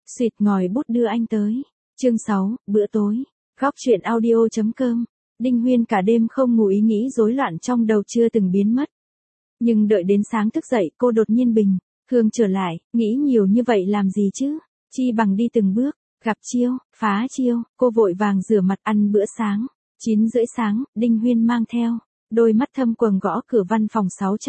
Xịt ngòi bút đưa anh tới. Chương 6, bữa tối. Góc truyện audio.com. Đinh Huyên cả đêm không ngủ, ý nghĩ rối loạn trong đầu chưa từng biến mất. Nhưng đợi đến sáng thức dậy, cô đột nhiên bình thường trở lại, nghĩ nhiều như vậy làm gì chứ? Chi bằng đi từng bước, gặp chiêu, phá chiêu, cô vội vàng rửa mặt ăn bữa sáng. 9:30 sáng, Đinh Huyên mang theo đôi mắt thâm quầng gõ cửa văn phòng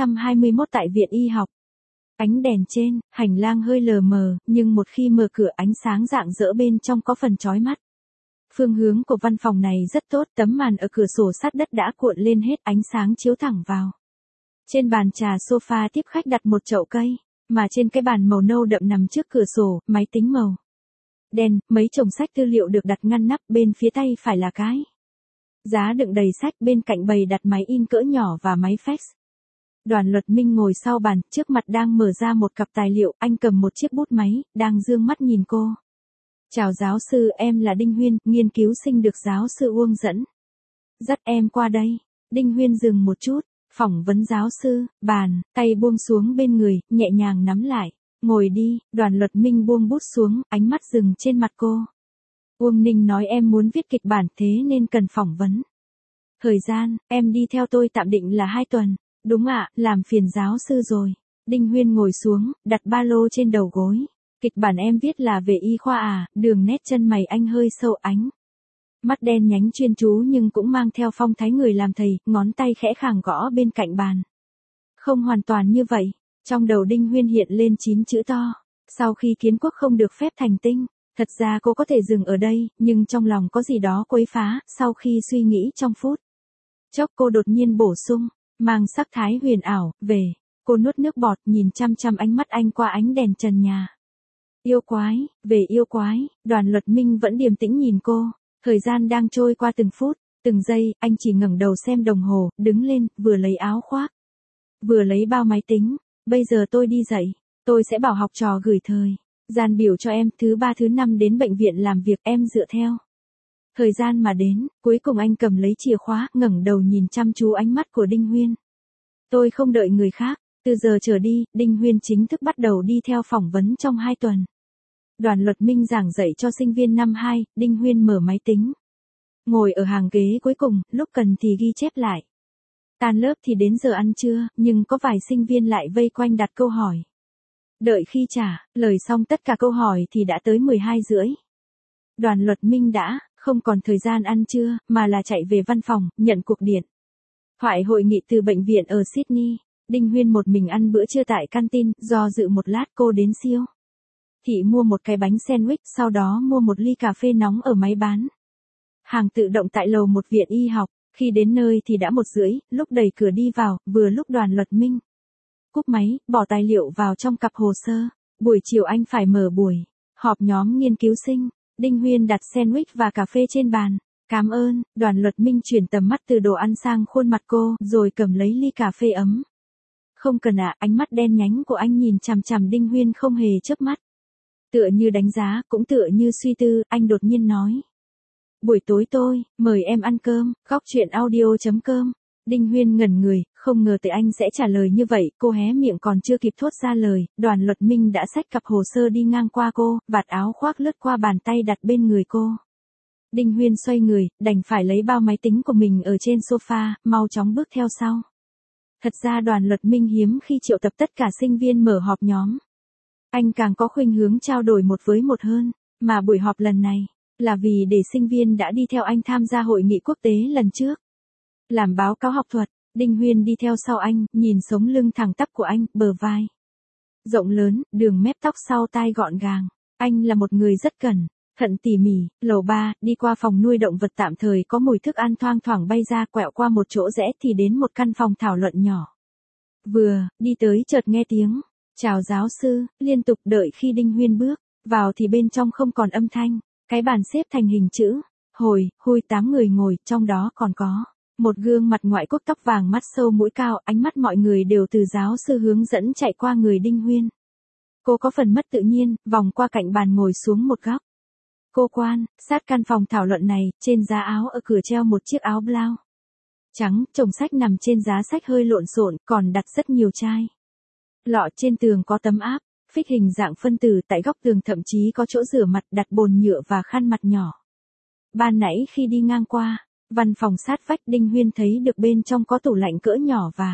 621 tại viện y học. Ánh đèn trên hành lang hơi lờ mờ, nhưng một khi mở cửa ánh sáng rạng rỡ bên trong có phần chói mắt. Phương hướng của văn phòng này rất tốt, tấm màn ở cửa sổ sát đất đã cuộn lên hết, ánh sáng chiếu thẳng vào. Trên bàn trà sofa tiếp khách đặt một chậu cây, mà trên cái bàn màu nâu đậm nằm trước cửa sổ, máy tính màu đen, mấy chồng sách tư liệu được đặt ngăn nắp, bên phía tay phải là cái giá đựng đầy sách, bên cạnh bày đặt máy in cỡ nhỏ và máy fax. Đoàn Luật Minh ngồi sau bàn, trước mặt đang mở ra một cặp tài liệu, anh cầm một chiếc bút máy, đang dương mắt nhìn cô. Chào giáo sư, em là Đinh Huyên, nghiên cứu sinh được giáo sư Uông dẫn dắt em qua đây. Đinh Huyên dừng một chút, phỏng vấn giáo sư, bàn, tay buông xuống bên người, nhẹ nhàng nắm lại. Ngồi đi. Đoàn Luật Minh buông bút xuống, ánh mắt dừng trên mặt cô. Uông Ninh nói em muốn viết kịch bản, thế nên cần phỏng vấn. Thời gian, em đi theo tôi tạm định là 2 tuần. Đúng ạ, làm phiền giáo sư rồi. Đinh Huyên ngồi xuống, đặt ba lô trên đầu gối. Kịch bản em viết là về y khoa à? Đường nét chân mày anh hơi sâu, ánh mắt đen nhánh chuyên chú nhưng cũng mang theo phong thái người làm thầy, ngón tay khẽ khàng gõ bên cạnh bàn. Không hoàn toàn như vậy. Trong đầu Đinh Huyên hiện lên 9 chữ to. Sau khi kiến quốc không được phép thành tinh. Thật ra cô có thể dừng ở đây, nhưng trong lòng có gì đó quấy phá. Sau khi suy nghĩ trong phút chốc, cô đột nhiên bổ sung, mang sắc thái huyền ảo, về. Cô nuốt nước bọt, nhìn chăm chăm ánh mắt anh qua ánh đèn trần nhà. Yêu quái, về yêu quái. Đoàn Luật Minh vẫn điềm tĩnh nhìn cô. Thời gian đang trôi qua từng phút, từng giây, anh chỉ ngẩng đầu xem đồng hồ, đứng lên, vừa lấy áo khoác, vừa lấy bao máy tính. Bây giờ tôi đi dậy, tôi sẽ bảo học trò gửi thời gian biểu cho em, thứ 3 thứ 5 đến bệnh viện làm việc, em dựa theo thời gian mà đến. Cuối cùng anh cầm lấy chìa khóa, ngẩng đầu nhìn chăm chú ánh mắt của Đinh Huyên. Tôi không đợi người khác. Từ giờ trở đi, Đinh Huyên chính thức bắt đầu đi theo phỏng vấn trong 2 tuần. Đoàn Luật Minh giảng dạy cho sinh viên năm 2, Đinh Huyên mở máy tính. Ngồi ở hàng ghế cuối cùng, lúc cần thì ghi chép lại. Tan lớp thì đến giờ ăn trưa, nhưng có vài sinh viên lại vây quanh đặt câu hỏi. Đợi khi trả lời xong tất cả câu hỏi thì đã tới 12:30. Đoàn Luật Minh đã không còn thời gian ăn trưa, mà là chạy về văn phòng, nhận cuộc điện thoại hội nghị từ bệnh viện ở Sydney. Đinh Huyên một mình ăn bữa trưa tại canteen, do dự một lát cô đến siêu thị mua một cái bánh sandwich, sau đó mua một ly cà phê nóng ở máy bán hàng tự động tại lầu 1 viện y học. Khi đến nơi thì đã 1:30, lúc đẩy cửa đi vào, vừa lúc Đoàn Luật Minh cúp máy, bỏ tài liệu vào trong cặp hồ sơ. Buổi chiều anh phải mở buổi họp nhóm nghiên cứu sinh. Đinh Huyên đặt sandwich và cà phê trên bàn. Cảm ơn. Đoàn Luật Minh chuyển tầm mắt từ đồ ăn sang khuôn mặt cô, rồi cầm lấy ly cà phê ấm. Không cần ạ, ánh mắt đen nhánh của anh nhìn chằm chằm Đinh Huyên không hề chớp mắt. Tựa như đánh giá, cũng tựa như suy tư, anh đột nhiên nói. Buổi tối tôi mời em ăn cơm. Góc truyện audio.com. Đinh Huyên ngẩn người, không ngờ tới anh sẽ trả lời như vậy, cô hé miệng còn chưa kịp thốt ra lời, Đoàn Luật Minh đã xách cặp hồ sơ đi ngang qua cô, vạt áo khoác lướt qua bàn tay đặt bên người cô. Đinh Huyên xoay người, đành phải lấy bao máy tính của mình ở trên sofa, mau chóng bước theo sau. Thật ra Đoàn Luật Minh hiếm khi triệu tập tất cả sinh viên mở họp nhóm. Anh càng có khuynh hướng trao đổi một với một hơn, mà buổi họp lần này là vì để sinh viên đã đi theo anh tham gia hội nghị quốc tế lần trước làm báo cáo học thuật. Đinh Huyên đi theo sau anh, nhìn sống lưng thẳng tắp của anh, bờ vai rộng lớn, đường mép tóc sau tai gọn gàng. Anh là một người rất cẩn thận tỉ mỉ. Lầu 3, đi qua phòng nuôi động vật tạm thời có mùi thức ăn thoang thoảng bay ra, quẹo qua một chỗ rẽ thì đến một căn phòng thảo luận nhỏ. Vừa đi tới chợt nghe tiếng chào giáo sư liên tục, đợi khi Đinh Huyên bước vào thì bên trong không còn âm thanh. Cái bàn xếp thành hình chữ hồi, 8 người ngồi, trong đó còn có một gương mặt ngoại quốc, tóc vàng, mắt sâu, mũi cao. Ánh mắt mọi người đều từ giáo sư hướng dẫn chạy qua người Đinh Huyên. Cô có phần mất tự nhiên, vòng qua cạnh bàn ngồi xuống một góc. Cô quan sát căn phòng thảo luận này, trên giá áo ở cửa treo một chiếc áo blau trắng, chồng sách nằm trên giá sách hơi lộn xộn, còn đặt rất nhiều chai lọ. Trên tường có tấm áp Phích hình dạng phân tử tại góc tường, thậm chí có chỗ rửa mặt, đặt bồn nhựa và khăn mặt nhỏ. Ban nãy khi đi ngang qua văn phòng sát vách, Đinh Huyên thấy được bên trong có tủ lạnh cỡ nhỏ và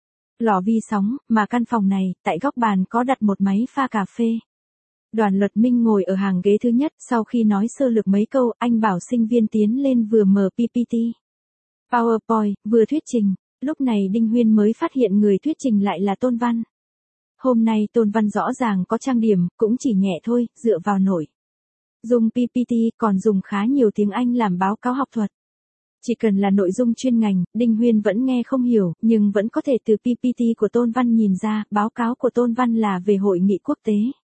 lò vi sóng, mà căn phòng này, tại góc bàn có đặt một máy pha cà phê. Đoàn Luật Minh ngồi ở hàng ghế thứ nhất, sau khi nói sơ lược mấy câu, anh bảo sinh viên tiến lên vừa mở PPT, PowerPoint, vừa thuyết trình. Lúc này Đinh Huyên mới phát hiện người thuyết trình lại là Tôn Văn. Hôm nay Tôn Văn rõ ràng có trang điểm, cũng chỉ nhẹ thôi, dựa vào nội dùng PPT, còn dùng khá nhiều tiếng Anh làm báo cáo học thuật. Chỉ cần là nội dung chuyên ngành, Đinh Huyên vẫn nghe không hiểu, nhưng vẫn có thể từ PPT của Tôn Văn nhìn ra, báo cáo của Tôn Văn là về hội nghị quốc tế.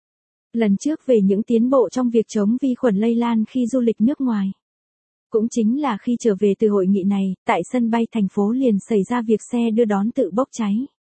Lần trước về những tiến bộ trong việc chống vi khuẩn lây lan khi du lịch nước ngoài. Cũng chính là khi trở về từ hội nghị này, tại sân bay thành phố liền xảy ra việc xe đưa đón tự bốc cháy.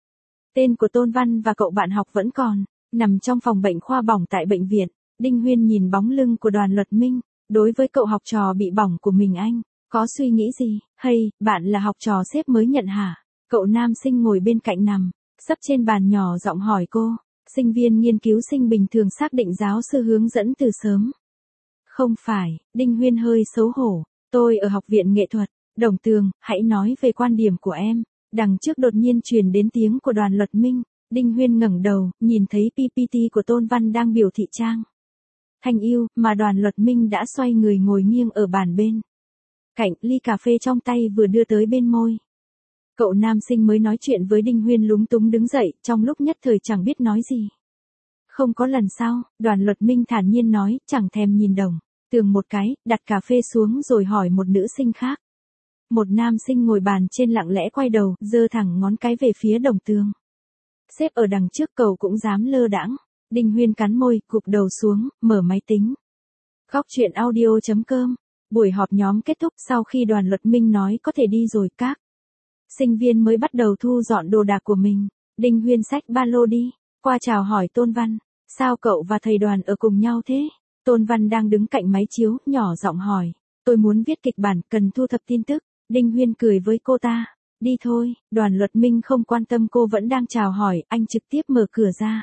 Tên của Tôn Văn và cậu bạn học vẫn còn nằm trong phòng bệnh khoa bỏng tại bệnh viện. Đinh Huyên nhìn bóng lưng của Đoàn Luật Minh. Đối với cậu học trò bị bỏng của mình, anh có suy nghĩ gì? Hay, bạn là học trò sếp mới nhận hả? Cậu nam sinh ngồi bên cạnh nằm sấp trên bàn nhỏ giọng hỏi cô. Sinh viên nghiên cứu sinh bình thường xác định giáo sư hướng dẫn từ sớm. Không phải, Đinh Huyên hơi xấu hổ. Tôi ở học viện nghệ thuật. Đồng Tường, hãy nói về quan điểm của em. Đằng trước đột nhiên truyền đến tiếng của Đoàn Luật Minh. Đinh Huyên ngẩng đầu, nhìn thấy PPT của Tôn Văn đang biểu thị trang thanh yêu, mà Đoàn Luật Minh đã xoay người ngồi nghiêng ở bàn bên cạnh, ly cà phê trong tay vừa đưa tới bên môi. Cậu nam sinh mới nói chuyện với Đinh Huyên lúng túng đứng dậy, trong lúc nhất thời chẳng biết nói gì. Không có lần sau, Đoàn Luật Minh thản nhiên nói, chẳng thèm nhìn Đồng Tường một cái, đặt cà phê xuống rồi hỏi một nữ sinh khác. Một nam sinh ngồi bàn trên lặng lẽ quay đầu, giơ thẳng ngón cái về phía Đồng Tường. Xếp ở đằng trước cậu cũng dám lơ đãng. Đinh Huyên cắn môi, cụp đầu xuống, mở máy tính. Góc chuyện audio.com. Buổi họp nhóm kết thúc sau khi Đoàn Luật Minh nói có thể đi rồi, các sinh viên mới bắt đầu thu dọn đồ đạc của mình. Đinh Huyên xách ba lô đi, qua chào hỏi Tôn Văn. Sao cậu và thầy Đoàn ở cùng nhau thế? Tôn Văn đang đứng cạnh máy chiếu, nhỏ giọng hỏi. Tôi muốn viết kịch bản, cần thu thập tin tức. Đinh Huyên cười với cô ta. Đi thôi. Đoàn Luật Minh không quan tâm cô vẫn đang chào hỏi, anh trực tiếp mở cửa ra.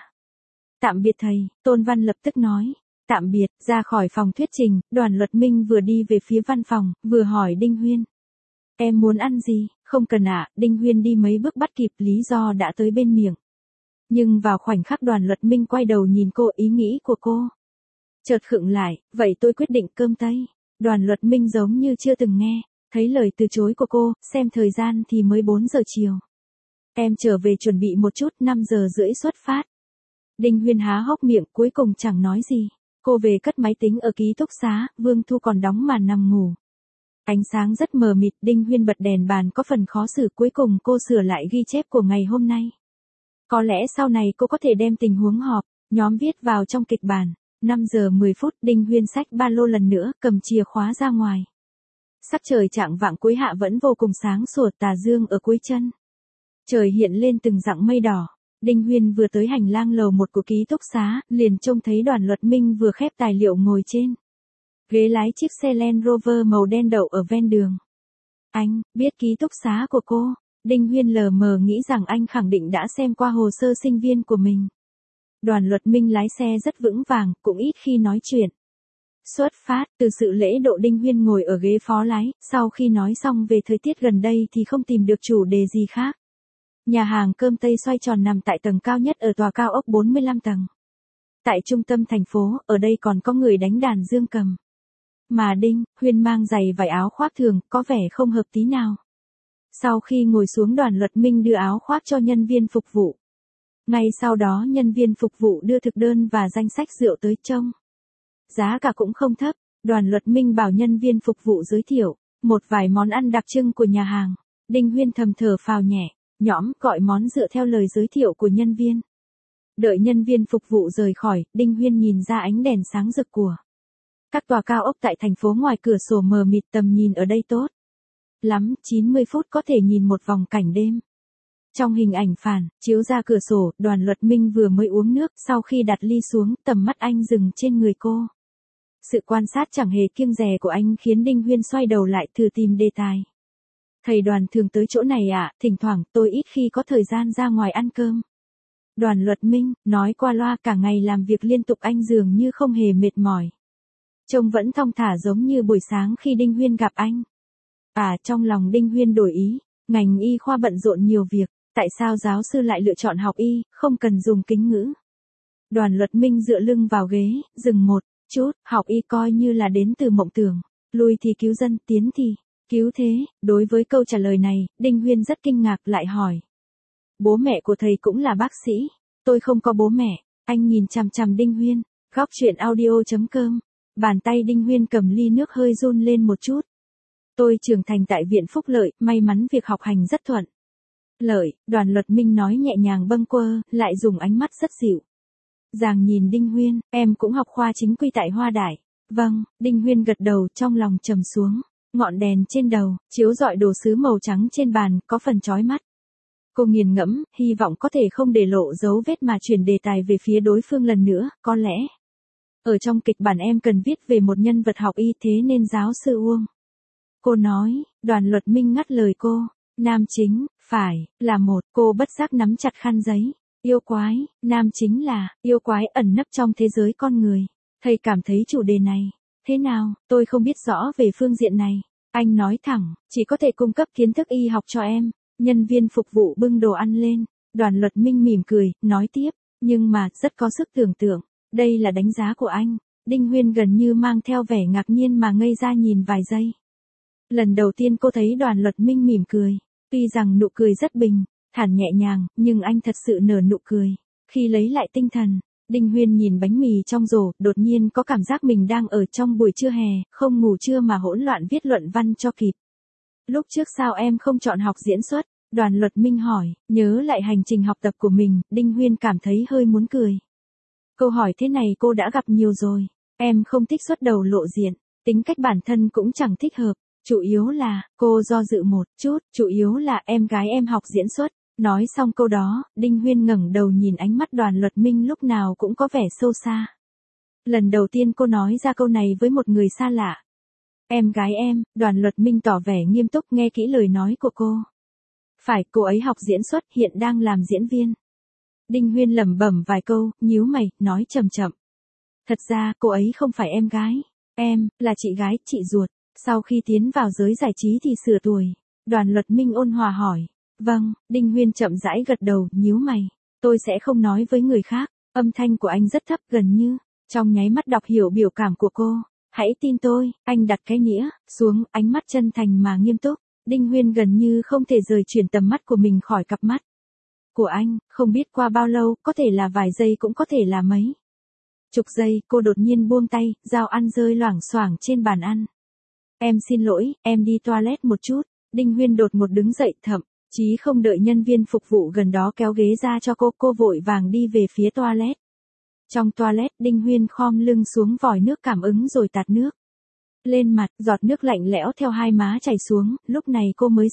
Tạm biệt thầy, Tôn Văn lập tức nói. Tạm biệt, ra khỏi phòng thuyết trình, Đoàn Luật Minh vừa đi về phía văn phòng, vừa hỏi Đinh Huyên. Em muốn ăn gì? Không cần ạ, Đinh Huyên đi mấy bước bắt kịp, lý do đã tới bên miệng. Nhưng vào khoảnh khắc Đoàn Luật Minh quay đầu nhìn cô, ý nghĩ của cô chợt khựng lại, vậy tôi quyết định cơm Tây. Đoàn Luật Minh giống như chưa từng nghe, thấy lời từ chối của cô, xem thời gian thì mới 4 giờ chiều. Em trở về chuẩn bị một chút, 5 giờ rưỡi xuất phát. Đinh Huyên há hốc miệng, cuối cùng chẳng nói gì. Cô về cất máy tính ở ký túc xá, Vương Thu còn đóng màn nằm ngủ. Ánh sáng rất mờ mịt, Đinh Huyên bật đèn bàn có phần khó xử, cuối cùng cô sửa lại ghi chép của ngày hôm nay. Có lẽ sau này cô có thể đem tình huống họp nhóm viết vào trong kịch bản. 5 giờ 10 phút, Đinh Huyên xách ba lô lần nữa, cầm chìa khóa ra ngoài. Sắc trời chạng vạng cuối hạ vẫn vô cùng sáng sủa, tà dương ở cuối chân trời hiện lên từng dặng mây đỏ. Đinh Huyên vừa tới hành lang lầu 1 của ký túc xá, liền trông thấy Đoàn Luật Minh vừa khép tài liệu ngồi trên ghế lái chiếc xe Land Rover màu đen đậu ở ven đường. Anh biết ký túc xá của cô? Đinh Huyên lờ mờ nghĩ rằng anh khẳng định đã xem qua hồ sơ sinh viên của mình. Đoàn Luật Minh lái xe rất vững vàng, cũng ít khi nói chuyện. Xuất phát, từ sự lễ độ, Đinh Huyên ngồi ở ghế phó lái, sau khi nói xong về thời tiết gần đây thì không tìm được chủ đề gì khác. Nhà hàng Cơm Tây xoay tròn nằm tại tầng cao nhất ở tòa cao ốc 45 tầng. Tại trung tâm thành phố, ở đây còn có người đánh đàn dương cầm. Mà Đinh Huyên mang giày vải áo khoác thường, có vẻ không hợp tí nào. Sau khi ngồi xuống, Đoàn Luật Minh đưa áo khoác cho nhân viên phục vụ. Ngay sau đó nhân viên phục vụ đưa thực đơn và danh sách rượu tới trông. Giá cả cũng không thấp, Đoàn Luật Minh bảo nhân viên phục vụ giới thiệu một vài món ăn đặc trưng của nhà hàng. Đinh Huyên thầm thở phào nhẹ nhõm, gọi món dựa theo lời giới thiệu của nhân viên. Đợi nhân viên phục vụ rời khỏi, Đinh Huyên nhìn ra ánh đèn sáng rực của các tòa cao ốc tại thành phố, ngoài cửa sổ mờ mịt, tầm nhìn ở đây tốt lắm, 90 phút có thể nhìn một vòng cảnh đêm. Trong hình ảnh phản chiếu ra cửa sổ, Đoàn Luật Minh vừa mới uống nước, sau khi đặt ly xuống, tầm mắt anh dừng trên người cô. Sự quan sát chẳng hề kiêng dè của anh khiến Đinh Huyên xoay đầu lại, thử tìm đề tài. Thầy Đoàn thường tới chỗ này ạ? Thỉnh thoảng, tôi ít khi có thời gian ra ngoài ăn cơm. Đoàn Luật Minh, nói qua loa cả ngày làm việc liên tục anh dường như không hề mệt mỏi. Trông vẫn thong thả giống như buổi sáng khi Đinh Huyên gặp anh. Trong lòng Đinh Huyên đổi ý, ngành y khoa bận rộn nhiều việc, tại sao giáo sư lại lựa chọn học y, không cần dùng kính ngữ. Đoàn Luật Minh dựa lưng vào ghế, dừng một chút, học y coi như là đến từ mộng tưởng, lui thì cứu dân, tiến thì cứu thế. Đối với câu trả lời này, Đinh Huyên rất kinh ngạc lại hỏi. Bố mẹ của thầy cũng là bác sĩ. Tôi không có bố mẹ. Anh nhìn chằm chằm Đinh Huyên. Góc chuyện audio.com. Bàn tay Đinh Huyên cầm ly nước hơi run lên một chút. Tôi trưởng thành tại viện Phúc Lợi, may mắn việc học hành rất thuận lợi. Đoàn Luật Minh nói nhẹ nhàng bâng quơ, lại dùng ánh mắt rất dịu dàng nhìn Đinh Huyên. Em cũng học khoa chính quy tại Hoa Đại. Vâng, Đinh Huyên gật đầu, trong lòng trầm xuống. Ngọn đèn trên đầu, chiếu rọi đồ sứ màu trắng trên bàn, có phần chói mắt. Cô nghiền ngẫm, hy vọng có thể không để lộ dấu vết mà chuyển đề tài về phía đối phương lần nữa, có lẽ. Ở trong kịch bản em cần viết về một nhân vật học y, thế nên giáo sư Uông. Cô nói. Đoàn Luật Minh ngắt lời cô. Nam chính, phải, là một. Cô bất giác nắm chặt khăn giấy. Yêu quái, nam chính là, yêu quái ẩn nấp trong thế giới con người. Thầy cảm thấy chủ đề này, thế nào, tôi không biết rõ về phương diện này. Anh nói thẳng, chỉ có thể cung cấp kiến thức y học cho em. Nhân viên phục vụ bưng đồ ăn lên. Đoàn Luật Minh mỉm cười, nói tiếp, nhưng mà, rất có sức tưởng tượng. Đây là đánh giá của anh. Đinh Huyên gần như mang theo vẻ ngạc nhiên mà ngây ra nhìn vài giây. Lần đầu tiên cô thấy Đoàn Luật Minh mỉm cười. Tuy rằng nụ cười rất bình thản nhẹ nhàng, nhưng anh thật sự nở nụ cười. Khi lấy lại tinh thần, Đinh Huyên nhìn bánh mì trong rổ, đột nhiên có cảm giác mình đang ở trong buổi trưa hè, không ngủ trưa mà hỗn loạn viết luận văn cho kịp. Lúc trước sao em không chọn học diễn xuất? Đoàn Luật Minh hỏi. Nhớ lại hành trình học tập của mình, Đinh Huyên cảm thấy hơi muốn cười. Câu hỏi thế này cô đã gặp nhiều rồi. Em không thích xuất đầu lộ diện, tính cách bản thân cũng chẳng thích hợp. Chủ yếu là, cô do dự một chút, chủ yếu là em gái em học diễn xuất. Nói xong câu đó, Đinh Huyên ngẩng đầu nhìn ánh mắt Đoàn Luật Minh lúc nào cũng có vẻ sâu xa. Lần đầu tiên cô nói ra câu này với một người xa lạ. Em gái em. Đoàn Luật Minh tỏ vẻ nghiêm túc nghe kỹ lời nói của cô. Phải, cô ấy học diễn xuất, hiện đang làm diễn viên. Đinh Huyên lẩm bẩm vài câu, nhíu mày, nói chậm chậm. Thật ra, cô ấy không phải em gái. Em, là chị gái, chị ruột. Sau khi tiến vào giới giải trí thì sửa tuổi. Đoàn Luật Minh ôn hòa hỏi. Vâng, Đinh Huyên chậm rãi gật đầu, nhíu mày. Tôi sẽ không nói với người khác. Âm thanh của anh rất thấp, gần như trong nháy mắt đọc hiểu biểu cảm của cô. Hãy tin tôi. Anh đặt cái nĩa xuống, ánh mắt chân thành mà nghiêm túc. Đinh Huyên gần như không thể rời chuyển tầm mắt của mình khỏi cặp mắt của anh. Không biết qua bao lâu, có thể là vài giây cũng có thể là mấy chục giây, cô đột nhiên buông tay, dao ăn rơi loảng xoảng trên bàn ăn. Em xin lỗi, em đi toilet một chút. Đinh Huyên đột ngột đứng dậy, thậm chí không đợi nhân viên phục vụ gần đó kéo ghế ra cho cô vội vàng đi về phía toilet. Trong toilet, Đinh Huyên khom lưng xuống vòi nước cảm ứng rồi tạt nước lên mặt, giọt nước lạnh lẽo theo hai má chảy xuống. Lúc này cô mới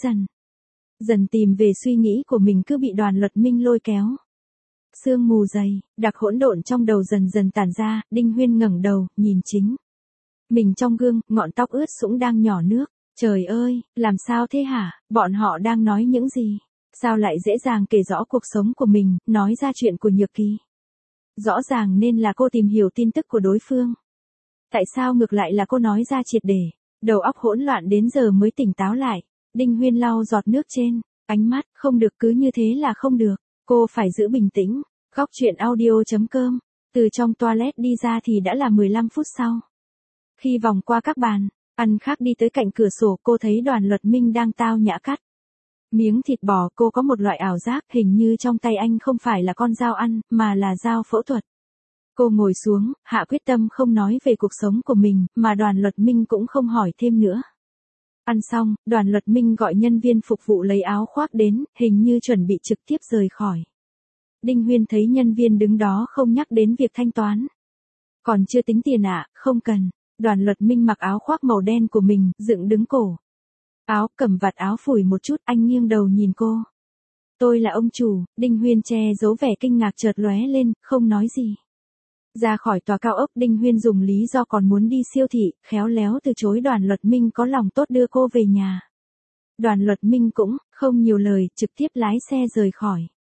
dần tìm về suy nghĩ của mình, cứ bị Đoàn Luật Minh lôi kéo. Sương mù dày, đặc hỗn độn trong đầu dần dần tản ra. Đinh Huyên ngẩng đầu, nhìn chính mình trong gương, ngọn tóc ướt sũng đang nhỏ nước. Trời ơi, làm sao thế hả? Bọn họ đang nói những gì? Sao lại dễ dàng kể rõ cuộc sống của mình, nói ra chuyện của Nhược Kỳ? Rõ ràng nên là cô tìm hiểu tin tức của đối phương. Tại sao ngược lại là cô nói ra triệt để? Đầu óc hỗn loạn đến giờ mới tỉnh táo lại. Đinh Huyên lau giọt nước trên ánh mắt, không được, cứ như thế là không được. Cô phải giữ bình tĩnh. Góc chuyện audio.com. Từ trong toilet đi ra thì đã là 15 phút sau. Khi vòng qua các bàn ăn khác đi tới cạnh cửa sổ, cô thấy Đoàn Luật Minh đang tao nhã cắt miếng thịt bò. Cô có một loại ảo giác, hình như trong tay anh không phải là con dao ăn, mà là dao phẫu thuật. Cô ngồi xuống, hạ quyết tâm không nói về cuộc sống của mình, mà Đoàn Luật Minh cũng không hỏi thêm nữa. Ăn xong, Đoàn Luật Minh gọi nhân viên phục vụ lấy áo khoác đến, hình như chuẩn bị trực tiếp rời khỏi. Đinh Huyên thấy nhân viên đứng đó không nhắc đến việc thanh toán. Còn chưa tính tiền ạ? Không cần. Đoàn Luật Minh mặc áo khoác màu đen của mình, dựng đứng cổ áo, cầm vạt áo phủi một chút, anh nghiêng đầu nhìn cô. Tôi là ông chủ. Đinh Huyên che giấu vẻ kinh ngạc chợt lóe lên, không nói gì. Ra khỏi tòa cao ốc, Đinh Huyên dùng lý do còn muốn đi siêu thị, khéo léo từ chối Đoàn Luật Minh có lòng tốt đưa cô về nhà. Đoàn Luật Minh cũng không nhiều lời, trực tiếp lái xe rời khỏi.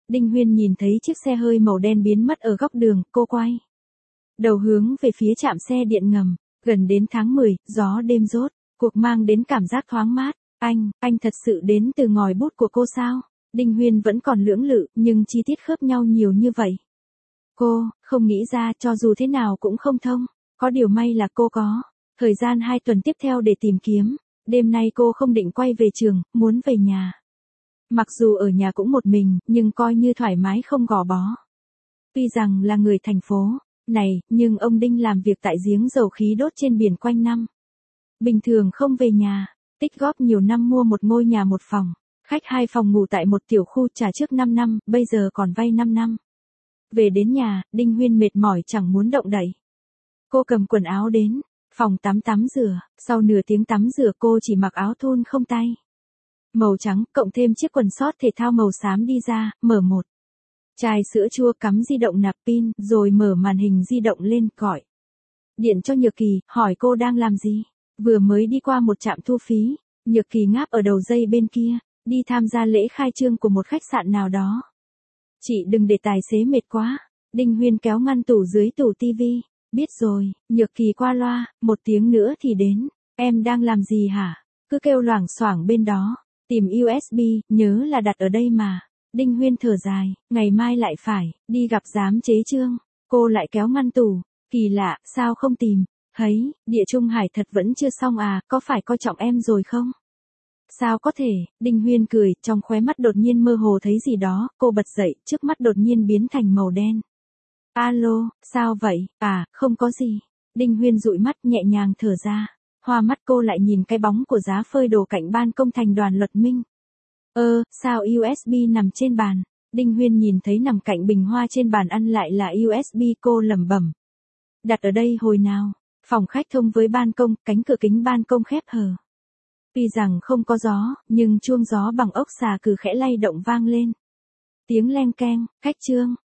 Đinh Huyên nhìn thấy chiếc xe hơi màu đen biến mất ở góc đường, cô quay đầu hướng về phía trạm xe điện ngầm. Gần đến tháng 10, gió đêm rốt, cuộc mang đến cảm giác thoáng mát. Anh thật sự đến từ ngòi bút của cô sao? Đinh Huyên vẫn còn lưỡng lự, nhưng chi tiết khớp nhau nhiều như vậy. Cô, không nghĩ ra, cho dù thế nào cũng không thông. Có điều may là cô có thời gian 2 tuần tiếp theo để tìm kiếm. Đêm nay cô không định quay về trường, muốn về nhà. Mặc dù ở nhà cũng một mình, nhưng coi như thoải mái không gò bó. Tuy rằng là người thành phố này, nhưng ông Đinh làm việc tại giếng dầu khí đốt trên biển quanh năm. Bình thường không về nhà, tích góp nhiều năm mua một ngôi nhà 1 phòng, khách 2 phòng ngủ tại một tiểu khu trả trước 5 năm, bây giờ còn vay 5 năm. Về đến nhà, Đinh Huyên mệt mỏi chẳng muốn động đậy. Cô cầm quần áo đến phòng tắm rửa, sau nửa tiếng tắm rửa cô chỉ mặc áo thun không tay màu trắng, cộng thêm chiếc quần sót thể thao màu xám đi ra, mở một chai sữa chua, cắm di động nạp pin, rồi mở màn hình di động lên, gọi điện cho Nhược Kỳ, hỏi cô đang làm gì. Vừa mới đi qua một trạm thu phí, Nhược Kỳ ngáp ở đầu dây bên kia, đi tham gia lễ khai trương của một khách sạn nào đó. Chị đừng để tài xế mệt quá. Đinh Huyên kéo ngăn tủ dưới tủ tivi. Biết rồi, Nhược Kỳ qua loa, 1 tiếng nữa thì đến. Em đang làm gì hả? Cứ kêu loảng xoảng bên đó. Tìm USB, nhớ là đặt ở đây mà. Đinh Huyên thở dài, ngày mai lại phải đi gặp giám chế Trương. Cô lại kéo ngăn tủ. Kỳ lạ, sao không tìm? Thấy, Địa Trung Hải thật vẫn chưa xong à, có phải coi trọng em rồi không? Sao có thể? Đinh Huyên cười, trong khóe mắt đột nhiên mơ hồ thấy gì đó, cô bật dậy, trước mắt đột nhiên biến thành màu đen. Alo, sao vậy? À, không có gì. Đinh Huyên dụi mắt nhẹ nhàng thở ra. Hoa mắt cô lại nhìn cái bóng của giá phơi đồ cạnh ban công thành Đoàn Luật Minh. Sao USB nằm trên bàn? Đinh Huyên nhìn thấy nằm cạnh bình hoa trên bàn ăn lại là USB, cô lẩm bẩm. Đặt ở đây hồi nào? Phòng khách thông với ban công, cánh cửa kính ban công khép hờ. Tuy rằng không có gió, nhưng chuông gió bằng ốc xà cừ khẽ lay động vang lên. Tiếng leng keng, khách Trương.